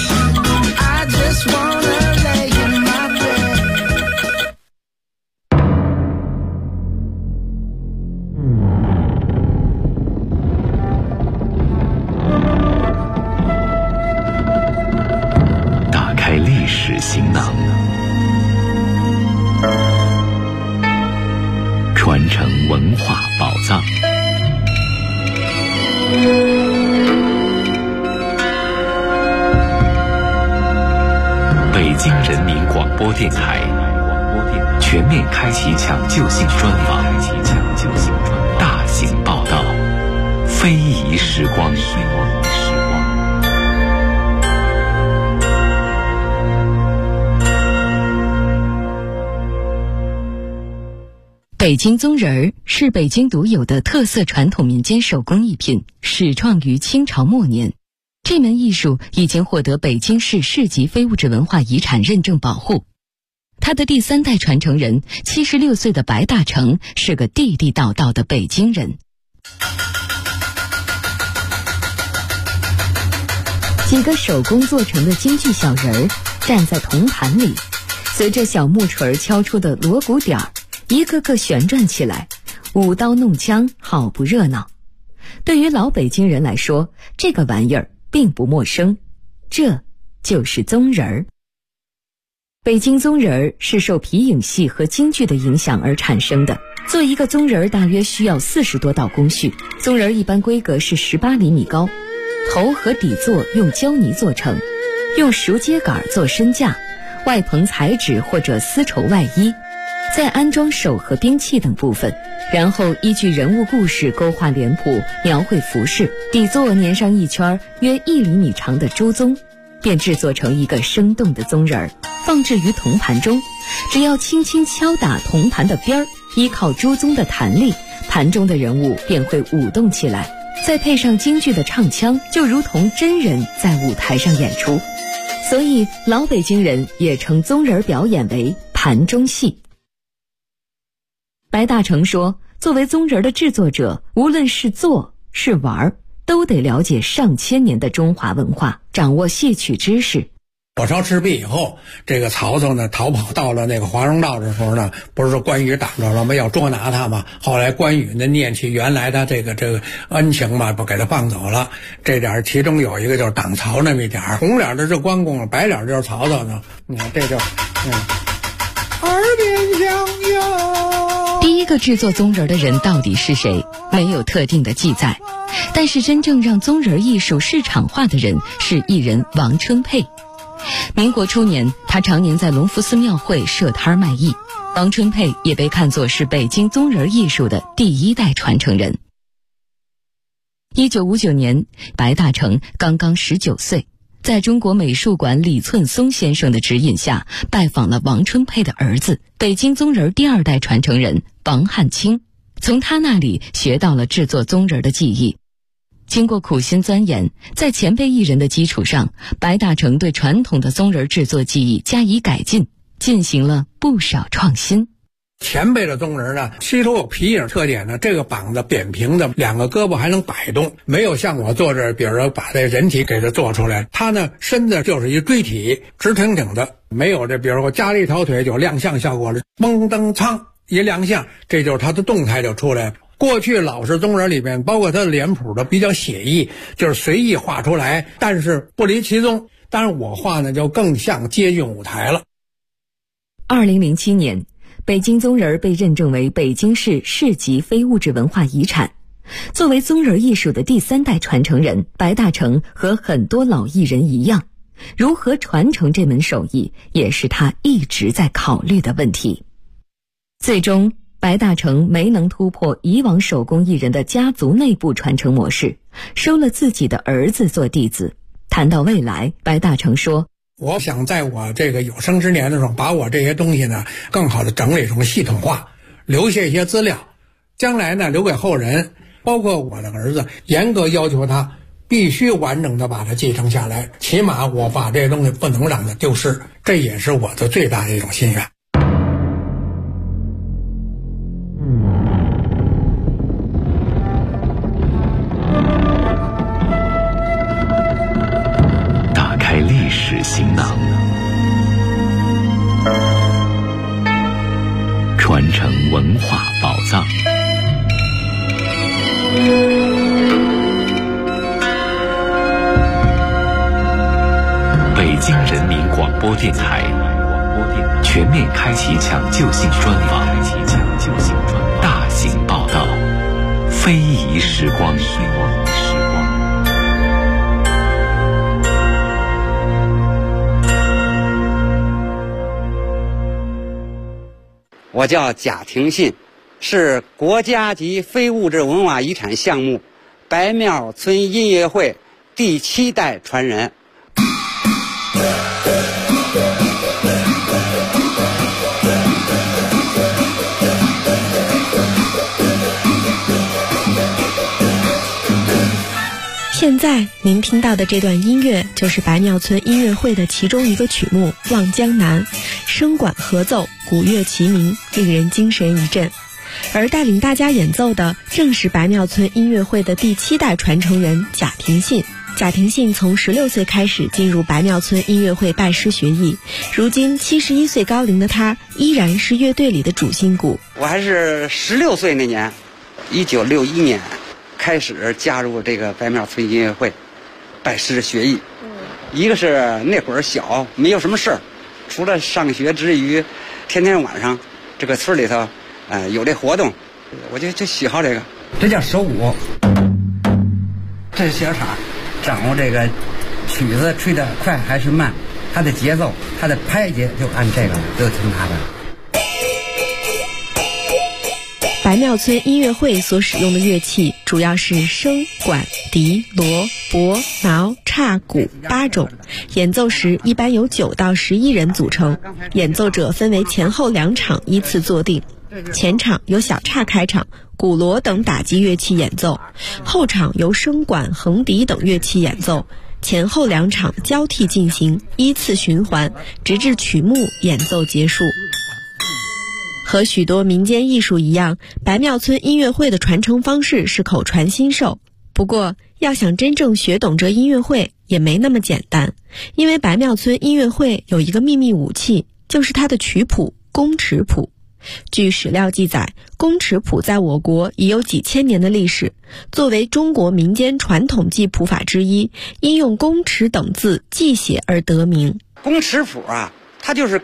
打开历史行囊，传承文化宝藏。北京人民广播电台全面开启抢救性专访，大型报道，非遗时光。 北京宗仁儿是北京独有的特色传统民间手工艺品，始创于清朝末年。这门艺术已经获得北京市市级非物质文化遗产认证保护。他的第3代传承人76岁的白大成是个地地道道的北京人。几个手工做成的京剧小人儿站在铜盘里，随着小木锤敲出的锣鼓点儿，一个个旋转起来，舞刀弄枪，好不热闹。对于老北京人来说，这个玩意儿并不陌生，这就是宗仁儿。北京宗仁儿是受皮影戏和京剧的影响而产生的。做一个宗仁儿大约需要40多道工序。宗仁儿一般规格是18厘米高，头和底座用胶泥做成，用熟秸秆做身架，外棚彩纸或者丝绸外衣，再安装手和兵器等部分，然后依据人物故事勾画脸谱，描绘服饰，底座粘上一圈约1厘米长的朱宗，便制作成一个生动的宗仁儿，放置于铜盘中。只要轻轻敲打铜盘的边儿，依靠朱宗的弹力，盘中的人物便会舞动起来，再配上京剧的唱腔，就如同真人在舞台上演出。所以老北京人也称宗仁儿表演为盘中戏。白大成说，作为宗仁儿的制作者，无论是做是玩，都得了解上千年的中华文化，掌握戏曲知识。 火烧赤壁以后，这个曹操呢逃跑到了那个华容道的时候呢，不是说关羽挡着了吗？要捉拿他嘛。后来关羽呢念起原来的这个恩情嘛，不给他放走了。这点其中有一个就是挡曹那么一点，红脸的是关公，白脸就是曹操呢。你看这就耳边响哟。 第一个制作宗仁儿的人到底是谁？没有特定的记载。但是真正让宗仁儿艺术市场化的人是艺人王春佩。民国初年，他常年在隆福寺庙会设摊卖艺。王春佩也被看作是北京宗仁儿艺术的第1代传承人。1959年，白大成刚刚19岁，在中国美术馆李寸松先生的指引下，拜访了王春佩的儿子，北京宗仁儿第2代传承人王汉卿，从他那里学到了制作宗仁儿的技艺。经过苦心钻研，在前辈艺人的基础上，白大成对传统的宗仁儿制作技艺加以改进，进行了不少创新。 前辈的宗仁呢，吸收有皮影特点呢，这个膀子扁平的，2个胳膊还能摆动，没有像我做这，比如说把这人体给它做出来，它呢身子就是一锥体，直挺挺的，没有这，比如说我加了一条腿就亮相效果了，嘣噔苍一亮相，这就是它的动态就出来了。过去老式宗仁里面，包括它的脸谱的比较写意，就是随意画出来，但是不离其宗。当然我画呢就更像接近舞台了。 2007年，北京宗仁儿被认证为北京市市级非物质文化遗产。作为宗仁儿艺术的第3代传承人，白大成和很多老艺人一样， 如何传承这门手艺，也是他一直在考虑的问题。最终，白大成没能突破以往手工艺人的家族内部传承模式，收了自己的儿子做弟子。谈到未来，白大成说， 我想在我这个有生之年的时候，把我这些东西呢更好的整理成系统化，留下一些资料，将来呢留给后人，包括我的儿子，严格要求他必须完整的把它继承下来，起码我把这些东西不能让它丢失，这也是我的最大的一种心愿。 打开历史行囊，传承文化宝藏。北京人民广播电台全面开启抢救性专访，大型报道，非遗时光。 我叫贾廷信，是国家级非物质文化遗产项目白庙村音乐会第7代传人。 现在您听到的这段音乐就是白庙村音乐会的其中一个曲目《望江南》，声管合奏，鼓乐齐鸣，令人精神一振。而带领大家演奏的正是白庙村音乐会的第7代传承人贾廷信。贾廷信从16岁开始进入白庙村音乐会拜师学艺，如今71岁高龄的他依然是乐队里的主心骨。 我还是16岁那年，1961年开始加入这个白庙村音乐会拜师学艺。一个是那会儿小，没有什么事儿，除了上学之余，天天晚上这个村里头有这活动，我就喜好这个。这叫手鼓，这是小叉，掌握这个曲子吹得快还是慢，它的节奏，它的拍节就按这个都听它的。 白庙村音乐会所使用的乐器主要是笙、管、笛、锣、钹、挠、叉、鼓8种，演奏时一般由9到11人组成，演奏者分为前后2场依次坐定。前场由小叉开场，鼓锣等打击乐器演奏，后场由笙管、横笛等乐器演奏，前后2场交替进行，依次循环，直至曲目演奏结束。和许多民间艺术一样，白庙村音乐会的传承方式是口传心授。不过，要想真正学懂这音乐会也没那么简单，因为白庙村音乐会有一个秘密武器，就是它的曲谱宫尺谱。据史料记载，宫尺谱在我国已有几千年的历史，作为中国民间传统记谱法之一，因用宫尺等字记写而得名。 宫尺谱啊，它就是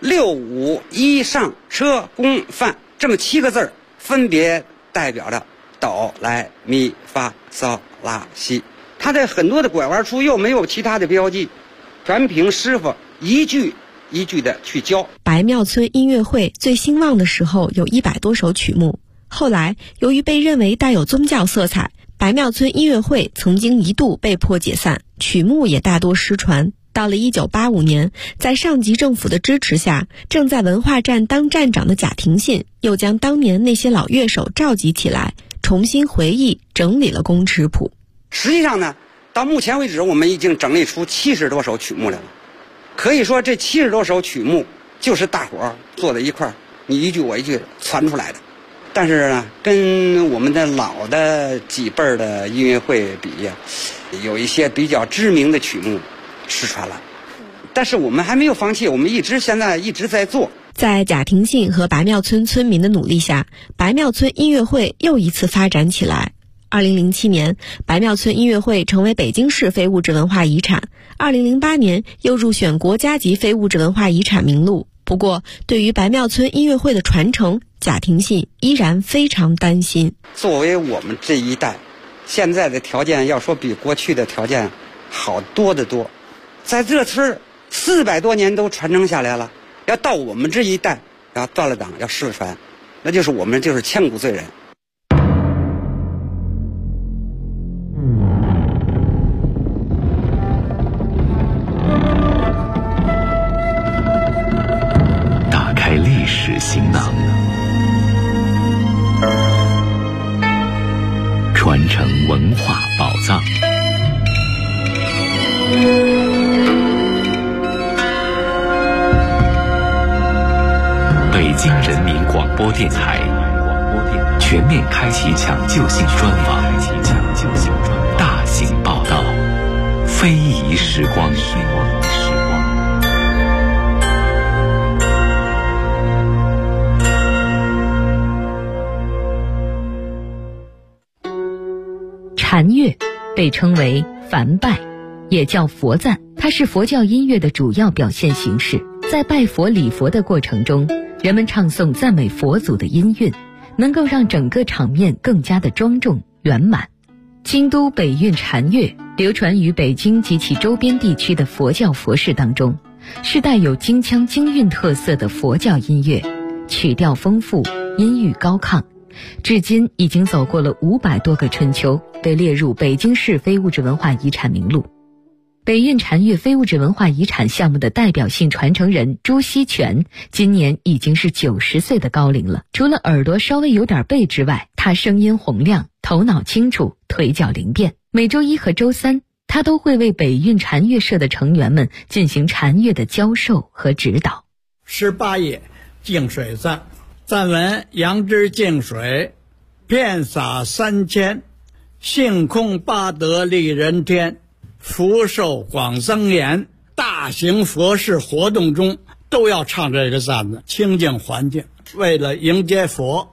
6、5、1上车宫范这么7个字，分别代表着哆来咪发嗦拉西。它的很多的拐弯处又没有其他的标记，全凭师傅一句一句的去教。 白庙村音乐会最兴旺的时候有100多首曲目，后来由于被认为带有宗教色彩，白庙村音乐会曾经一度被迫解散，曲目也大多失传。到了1985年，在上级政府的支持下，正在文化站当站长的贾廷信又将当年那些老乐手召集起来，重新回忆整理了宫尺谱。 实际上呢，到目前为止我们已经整理出70多首曲目来了。可以说这70多首曲目就是大伙儿坐在一块儿，你一句我一句传出来的。但是呢，跟我们的老的几辈儿的音乐会比呀，有一些比较知名的曲目失传了，但是我们还没有放弃，我们现在一直在做。 在贾廷信和白庙村村民的努力下，白庙村音乐会又一次发展起来。2007年，白庙村音乐会成为北京市非物质文化遗产，2008年又入选国家级非物质文化遗产名录。不过，对于白庙村音乐会的传承，贾廷信依然非常担心。 作为我们这一代，现在的条件要说比过去的条件好多得多， 在这村400多年都传承下来了，要到我们这一代要断了档，要失了传，那就是我们就是千古罪人。 打开历史行囊，传承文化宝藏。北京人民广播电台全面开启抢救性专访，大型报道，非遗时光。 禅乐被称为梵拜，也叫佛赞，它是佛教音乐的主要表现形式。在拜佛礼佛的过程中，人们唱诵赞美佛祖的音韵，能够让整个场面更加的庄重圆满。京都北韵禅乐流传于北京及其周边地区的佛教佛事当中，是带有京腔京韵特色的佛教音乐，曲调丰富，音域高亢，至今已经走过了500多个春秋，被列入北京市非物质文化遗产名录。北韵禅乐非物质文化遗产项目的代表性传承人朱锡全今年已经是90岁的高龄了。除了耳朵稍微有点背之外，他声音洪亮，头脑清楚，腿脚灵便。每周1和周3，他都会为北韵禅乐社的成员们进行禅乐的教授和指导。 18页净水赞，赞文：杨枝净水，遍洒3000，性空八德利人天，福寿广增延。大型佛事活动中都要唱这个赞子，清净环境，为了迎接佛。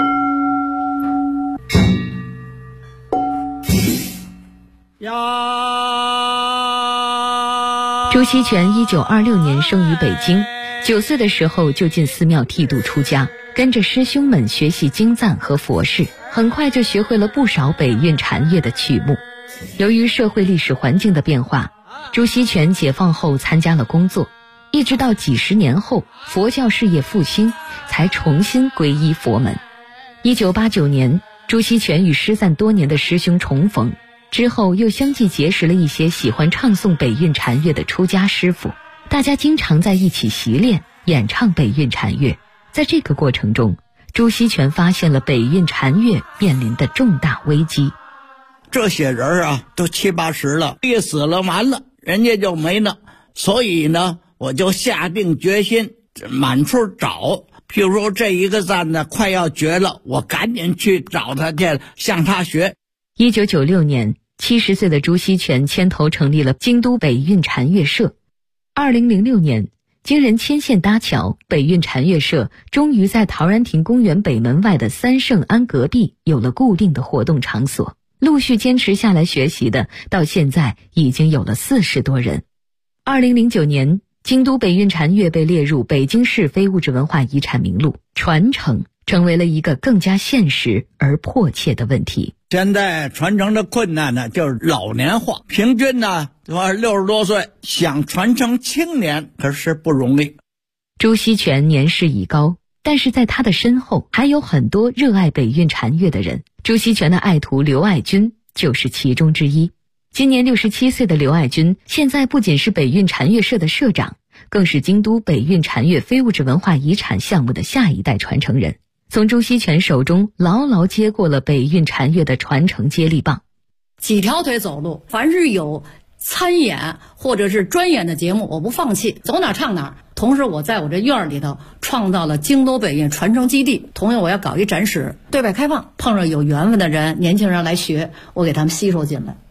朱锡全1926年生于北京，9岁的时候就进寺庙剃度出家，跟着师兄们学习经赞和佛事，很快就学会了不少北韵禅乐的曲目。由于社会历史环境的变化，朱锡全解放后参加了工作，一直到几十年后佛教事业复兴，才重新皈依佛门。1989年，朱锡全与失散多年的师兄重逢，之后又相继结识了一些喜欢唱诵北韵禅乐的出家师傅，大家经常在一起习练演唱北韵禅乐。在这个过程中，朱锡全发现了北韵禅乐面临的重大危机。 这些人啊，都70、80了，一死了完了，人家就没了。所以呢，我就下定决心满处找。譬如说这一个赞呢快要绝了，我赶紧去找他去，向他学。 1996年，70岁的朱锡全牵头成立了京都北韵禅乐社。2006年，经人牵线搭桥，北韵禅乐社终于在陶然亭公园北门外的三圣庵隔壁有了固定的活动场所。陆续坚持下来学习的，到现在已经有了40多人。2009年，京都北韵禅乐被列入北京市非物质文化遗产名录，传承成为了一个更加现实而迫切的问题。 现在传承的困难呢，就是老年化，平均呢60多岁，想传承青年可是不容易。 朱锡全年事已高，但是在他的身后还有很多热爱北韵禅乐的人。朱锡全的爱徒刘爱军就是其中之一。今年67岁的刘爱军，现在不仅是北韵禅乐社的社长，更是京都北韵禅乐非物质文化遗产项目的下一代传承人，从朱锡全手中牢牢接过了北韵禅乐的传承接力棒。 几条腿走路，凡是有参演或者是专演的节目，我不放弃，走哪唱哪。同时我在我这院里头创造了京都北韵传承基地，同样我要搞一展示，对外开放，碰上有缘分的人，年轻人来学，我给他们吸收进来。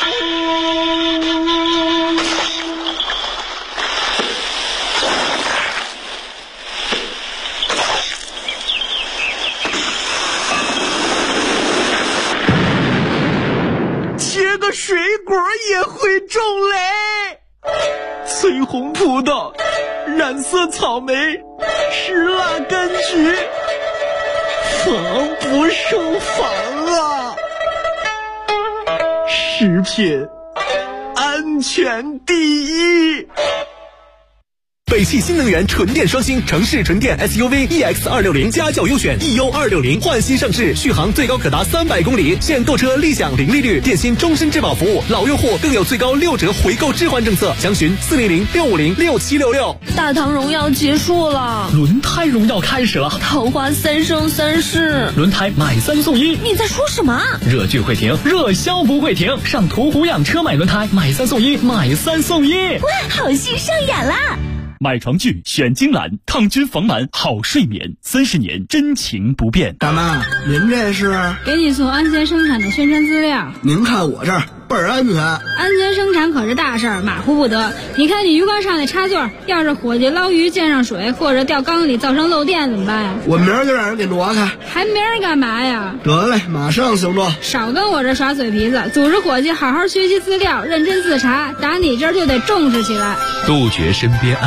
切个水果也会种嘞，翠红葡萄，染色草莓，石蜡柑橘，防不胜防啊！食品安安全第一。 北汽新能源纯电双星城市纯电 SUV EX260家轿优选 EU260焕新上市，续航最高可达300公里，现购车立享零利率，电信终身质保服务，老用户更有最高6折回购置换政策，详询400-650-6766。 大唐荣耀结束了， 轮胎荣耀开始了， 桃花3生3世， 轮胎买3送1。 你在说什么？ 热剧会停，热销不会停，上途虎养车买轮胎，买3送1，买3送1。 哇，好戏上演啦！ 买床具选金兰，抗菌防螨好睡眠，30年真情不变。 大妈，您这是？ 给你送安全生产的宣传资料。 您看我这儿倍儿安全。 安全生产可是大事儿，马虎不得。你看你鱼缸上那插座，要是伙计捞鱼溅上水，或者掉缸里造成漏电怎么办呀？ 我明儿就让人给挪开。 还明儿干嘛呀？ 得嘞，马上行动。 少跟我这耍嘴皮子，组织伙计好好学习资料，认真自查，打你这儿就得重视起来。 杜绝身边